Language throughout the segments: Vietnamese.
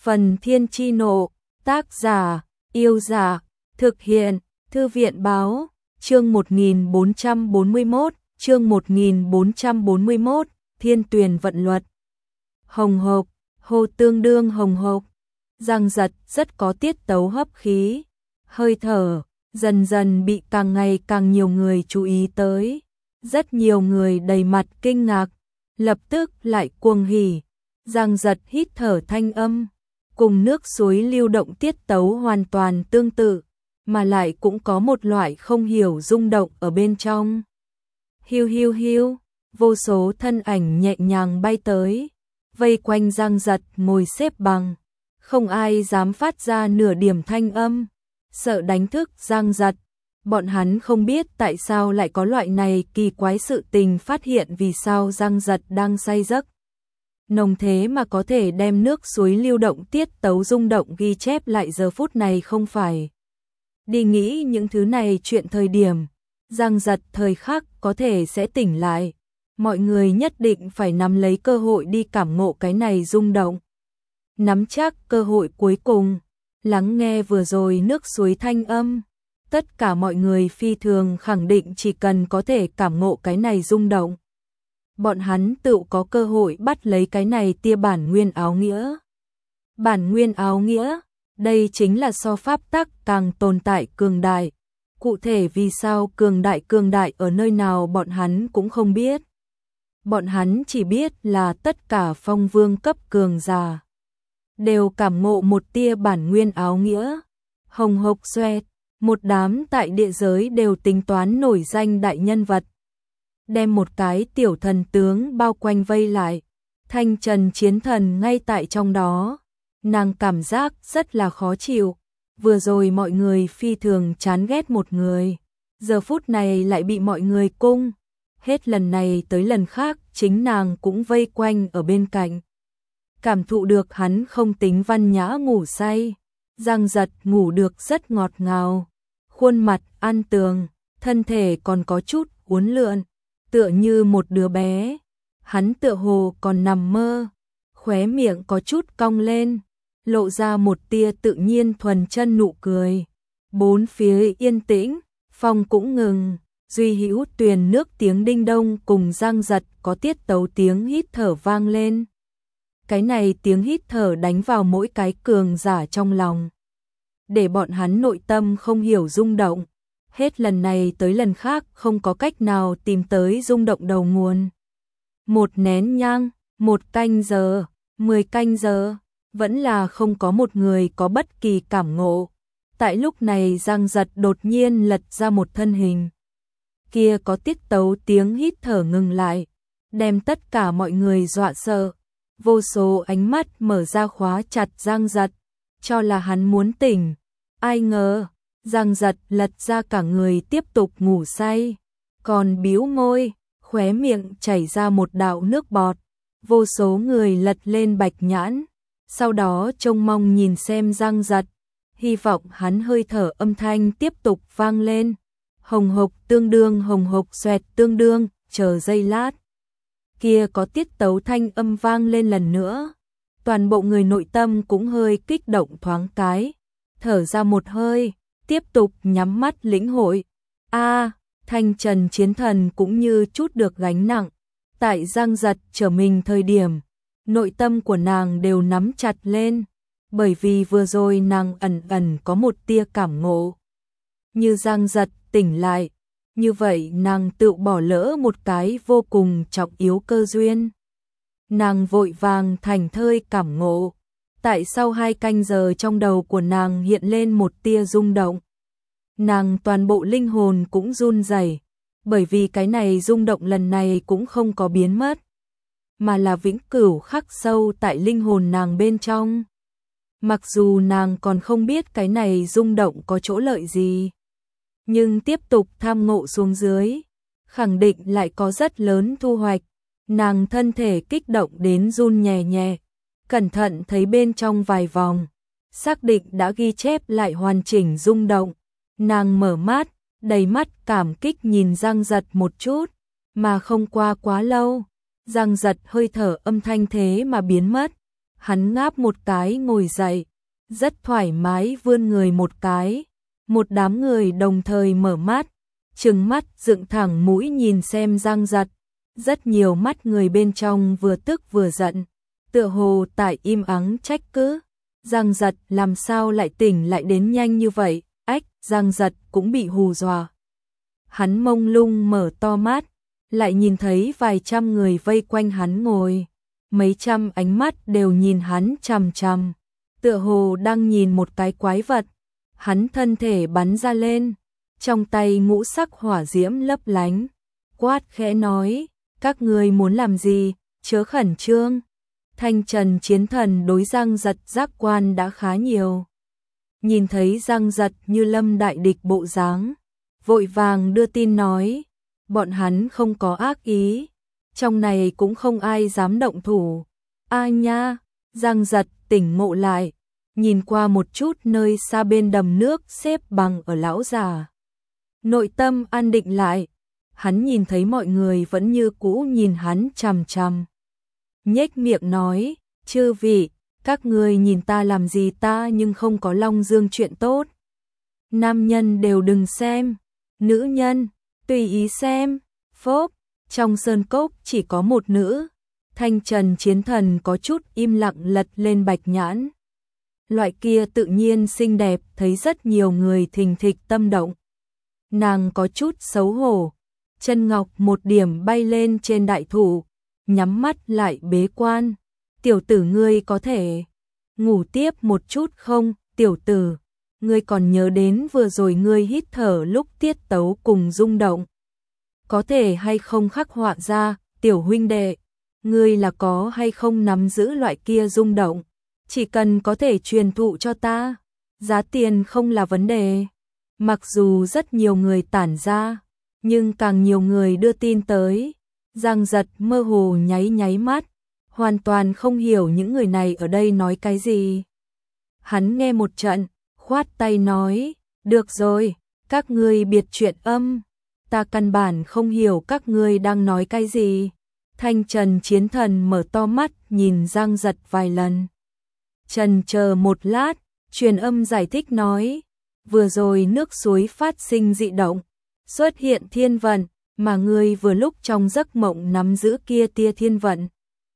Phần Thiên Chi Nộ, tác giả, Yêu Giả, thực hiện, Thư viện Báo, chương 1441, Thiên Tuyền Vận Luật. Hồng hộc, hồ tương đương hồng hộc, giằng giật rất có tiết tấu hấp khí, hơi thở, dần dần bị càng ngày càng nhiều người chú ý tới. Rất nhiều người đầy mặt kinh ngạc, lập tức lại cuồng hỉ, giằng giật hít thở thanh âm, cùng nước suối lưu động tiết tấu hoàn toàn tương tự, mà lại cũng có một loại không hiểu rung động ở bên trong. Hiu hiu hiu, vô số thân ảnh nhẹ nhàng bay tới, vây quanh giằng giật ngồi xếp bằng, không ai dám phát ra nửa điểm thanh âm, sợ đánh thức giằng giật. Bọn hắn không biết tại sao lại có loại này kỳ quái sự tình phát hiện vì sao giằng giật đang say giấc. Nồng thế mà có thể đem nước suối lưu động tiết tấu rung động ghi chép lại giờ phút này không phải. Đi nghĩ những thứ này chuyện thời điểm, giằng giật thời khắc có thể sẽ tỉnh lại. Mọi người nhất định phải nắm lấy cơ hội đi cảm ngộ cái này rung động. Nắm chắc cơ hội cuối cùng, lắng nghe vừa rồi nước suối thanh âm. Tất cả mọi người phi thường khẳng định chỉ cần có thể cảm ngộ cái này rung động, bọn hắn tự có cơ hội bắt lấy cái này tia bản nguyên áo nghĩa. Bản nguyên áo nghĩa, đây chính là so pháp tắc càng tồn tại cường đại. Cụ thể vì sao cường đại ở nơi nào bọn hắn cũng không biết. Bọn hắn chỉ biết là tất cả phong vương cấp cường giả đều cảm ngộ một tia bản nguyên áo nghĩa. Hồng hộc xoẹt, một đám tại địa giới đều tính toán nổi danh đại nhân vật, đem một cái tiểu thần tướng bao quanh vây lại. Thanh Trần chiến thần ngay tại trong đó, nàng cảm giác rất là khó chịu. Vừa rồi mọi người phi thường chán ghét một người, giờ phút này lại bị mọi người cung. Hết lần này tới lần khác chính nàng cũng vây quanh ở bên cạnh. Cảm thụ được hắn không tính văn nhã ngủ say, giằng giật ngủ được rất ngọt ngào. Khuôn mặt an tường, thân thể còn có chút uốn lượn, tựa như một đứa bé. Hắn tựa hồ còn nằm mơ, khóe miệng có chút cong lên, lộ ra một tia tự nhiên thuần chân nụ cười. Bốn phía yên tĩnh, phong cũng ngừng, duy hữu tuyền nước tiếng đinh đông cùng giằng giật có tiết tấu tiếng hít thở vang lên. Cái này tiếng hít thở đánh vào mỗi cái cường giả trong lòng, để bọn hắn nội tâm không hiểu rung động. Hết lần này tới lần khác không có cách nào tìm tới rung động đầu nguồn. Một nén nhang, 1 canh giờ, 10 canh giờ, vẫn là không có một người có bất kỳ cảm ngộ. Tại lúc này giằng giật đột nhiên lật ra một thân hình. Kia có tiết tấu tiếng hít thở ngừng lại, đem tất cả mọi người dọa sợ. Vô số ánh mắt mở ra khóa chặt giằng giật, cho là hắn muốn tỉnh. Ai ngờ, giằng giật lật ra cả người tiếp tục ngủ say, còn bĩu môi, khóe miệng chảy ra một đạo nước bọt. Vô số người lật lên bạch nhãn, sau đó trông mong nhìn xem giằng giật, hy vọng hắn hơi thở âm thanh tiếp tục vang lên. Hồng hộc tương đương hồng hộc xoẹt tương đương, chờ giây lát. Kia có tiết tấu thanh âm vang lên lần nữa. Toàn bộ người nội tâm cũng hơi kích động thoáng cái, thở ra một hơi, tiếp tục nhắm mắt lĩnh hội. Thanh Trần chiến thần cũng như chút được gánh nặng. Tại giằng giật trở mình thời điểm, nội tâm của nàng đều nắm chặt lên, bởi vì vừa rồi nàng ẩn ẩn có một tia cảm ngộ. Như giằng giật tỉnh lại, như vậy nàng tự bỏ lỡ một cái vô cùng trọng yếu cơ duyên. Nàng vội vàng thành thơi cảm ngộ. Tại sau 2 canh giờ trong đầu của nàng hiện lên một tia rung động. Nàng toàn bộ linh hồn cũng run rẩy, bởi vì cái này rung động lần này cũng không có biến mất, mà là vĩnh cửu khắc sâu tại linh hồn nàng bên trong. Mặc dù nàng còn không biết cái này rung động có chỗ lợi gì, nhưng tiếp tục tham ngộ xuống dưới, khẳng định lại có rất lớn thu hoạch. Nàng thân thể kích động đến run nhẹ nhẹ, cẩn thận thấy bên trong vài vòng, xác định đã ghi chép lại hoàn chỉnh rung động. Nàng mở mắt, đầy mắt cảm kích nhìn giằng giật một chút, mà không qua quá lâu, giằng giật hơi thở âm thanh thế mà biến mất. Hắn ngáp một cái ngồi dậy, rất thoải mái vươn người một cái. Một đám người đồng thời mở mắt, trừng mắt dựng thẳng mũi nhìn xem Giang Giật. Rất nhiều mắt người bên trong vừa tức vừa giận, tựa hồ tại im ắng trách cứ. Giang Giật làm sao lại tỉnh lại đến nhanh như vậy? Ách, Giang Giật cũng bị hù dọa. Hắn mông lung mở to mắt, lại nhìn thấy vài trăm người vây quanh hắn ngồi. Mấy trăm ánh mắt đều nhìn hắn chằm chằm, tựa hồ đang nhìn một cái quái vật. Hắn thân thể bắn ra lên, trong tay ngũ sắc hỏa diễm lấp lánh, quát khẽ nói, các ngươi muốn làm gì, chớ khẩn trương. Thanh Trần Chiến Thần đối Giang Giật giác quan đã khá nhiều. Nhìn thấy Giang Giật như lâm đại địch bộ dáng, vội vàng đưa tin nói, bọn hắn không có ác ý, trong này cũng không ai dám động thủ. A nha, Giang Giật tỉnh ngộ lại, nhìn qua một chút nơi xa bên đầm nước xếp bằng ở lão già. Nội tâm an định lại, hắn nhìn thấy mọi người vẫn như cũ nhìn hắn chằm chằm. Nhếch miệng nói, chư vị, các ngươi nhìn ta làm gì, ta nhưng không có Long Dương chuyện tốt. Nam nhân đều đừng xem, nữ nhân, tùy ý xem. Phốp, trong sơn cốc chỉ có một nữ. Thanh Trần Chiến Thần có chút im lặng lật lên bạch nhãn. Loại kia tự nhiên xinh đẹp thấy rất nhiều người thình thịch tâm động. Nàng có chút xấu hổ, chân ngọc một điểm bay lên trên đại thụ, nhắm mắt lại bế quan. Tiểu tử ngươi có thể ngủ tiếp một chút không? Tiểu tử, ngươi còn nhớ đến vừa rồi ngươi hít thở lúc tiết tấu cùng rung động. Có thể hay không khắc họa ra, tiểu huynh đệ, ngươi là có hay không nắm giữ loại kia rung động, chỉ cần có thể truyền thụ cho ta, giá tiền không là vấn đề. Mặc dù rất nhiều người tản ra, nhưng càng nhiều người đưa tin tới. Giang Giật mơ hồ nháy nháy mắt, hoàn toàn không hiểu những người này ở đây nói cái gì. Hắn nghe một trận, khoát tay nói, được rồi, các ngươi biệt chuyện âm, ta căn bản không hiểu các ngươi đang nói cái gì. Thanh Trần Chiến Thần mở to mắt nhìn Giang Giật vài lần. Trần chờ một lát, truyền âm giải thích nói, vừa rồi nước suối phát sinh dị động, xuất hiện thiên vận, mà ngươi vừa lúc trong giấc mộng nắm giữ kia tia thiên vận.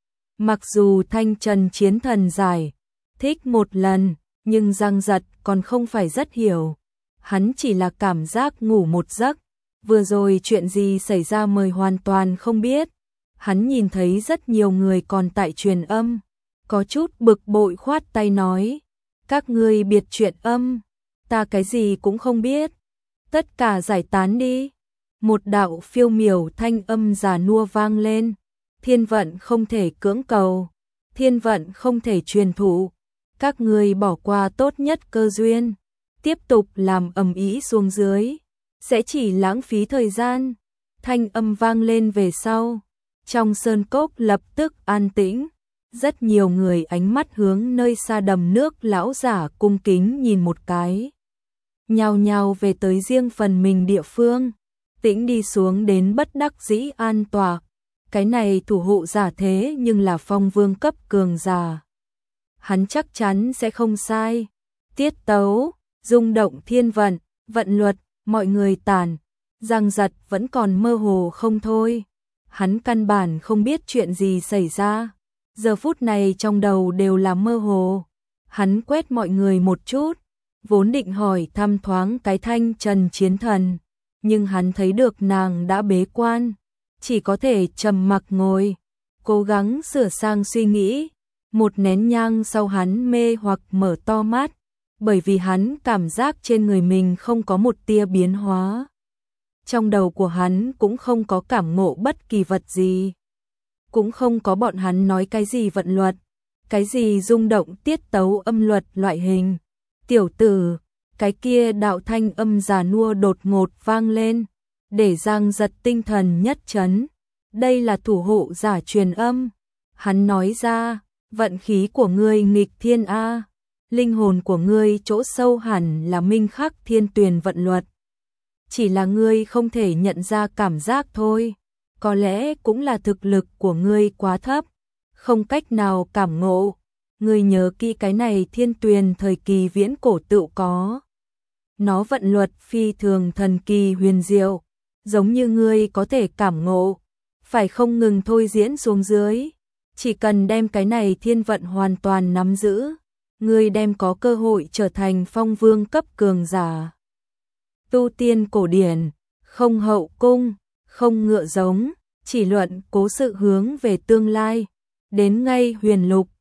Mặc dù Thanh Trần Chiến Thần giải thích một lần, nhưng Giang Giật còn không phải rất hiểu. Hắn chỉ là cảm giác ngủ một giấc, vừa rồi chuyện gì xảy ra mời hoàn toàn không biết. Hắn nhìn thấy rất nhiều người còn tại truyền âm, có chút bực bội khoát tay nói, các ngươi biệt chuyện âm, ta cái gì cũng không biết, tất cả giải tán đi. Một đạo phiêu miểu thanh âm già nua vang lên, thiên vận không thể cưỡng cầu, thiên vận không thể truyền thụ, các ngươi bỏ qua tốt nhất cơ duyên, tiếp tục làm ầm ĩ xuống dưới, sẽ chỉ lãng phí thời gian. Thanh âm vang lên về sau, trong sơn cốc lập tức an tĩnh, rất nhiều người ánh mắt hướng nơi xa đầm nước lão giả cung kính nhìn một cái. Nhao nhao về tới riêng phần mình địa phương, tĩnh đi xuống đến bất đắc dĩ an tọa. Cái này thủ hộ giả thế nhưng là phong vương cấp cường giả. Hắn chắc chắn sẽ không sai. Tiết tấu, rung động thiên vận, vận luật, mọi người tản. Giang Giật vẫn còn mơ hồ không thôi. Hắn căn bản không biết chuyện gì xảy ra. Giờ phút này trong đầu đều là mơ hồ. Hắn quét mọi người một chút, vốn định hỏi thăm thoáng cái Thanh Trần Chiến Thần, nhưng hắn thấy được nàng đã bế quan, chỉ có thể trầm mặc ngồi, cố gắng sửa sang suy nghĩ. Một nén nhang sau hắn mê hoặc mở to mắt, bởi vì hắn cảm giác trên người mình không có một tia biến hóa. Trong đầu của hắn cũng không có cảm ngộ bất kỳ vật gì, cũng không có bọn hắn nói cái gì vận luật, cái gì rung động tiết tấu âm luật loại hình. Tiểu tử, cái kia đạo thanh âm già nua đột ngột vang lên, để Giang Giật tinh thần nhất chấn. Đây là thủ hộ giả truyền âm. Hắn nói ra, vận khí của ngươi nghịch thiên a, linh hồn của ngươi chỗ sâu hẳn là minh khắc thiên tuyền vận luật. Chỉ là ngươi không thể nhận ra cảm giác thôi, có lẽ cũng là thực lực của ngươi quá thấp, không cách nào cảm ngộ. Ngươi nhớ kỹ cái này thiên tuyền thời kỳ viễn cổ tự có. Nó vận luật phi thường thần kỳ huyền diệu, giống như ngươi có thể cảm ngộ, phải không ngừng thôi diễn xuống dưới. Chỉ cần đem cái này thiên vận hoàn toàn nắm giữ, ngươi đem có cơ hội trở thành phong vương cấp cường giả. Tu tiên cổ điển, không hậu cung, không ngựa giống, chỉ luận cố sự hướng về tương lai, đến ngay huyền lục,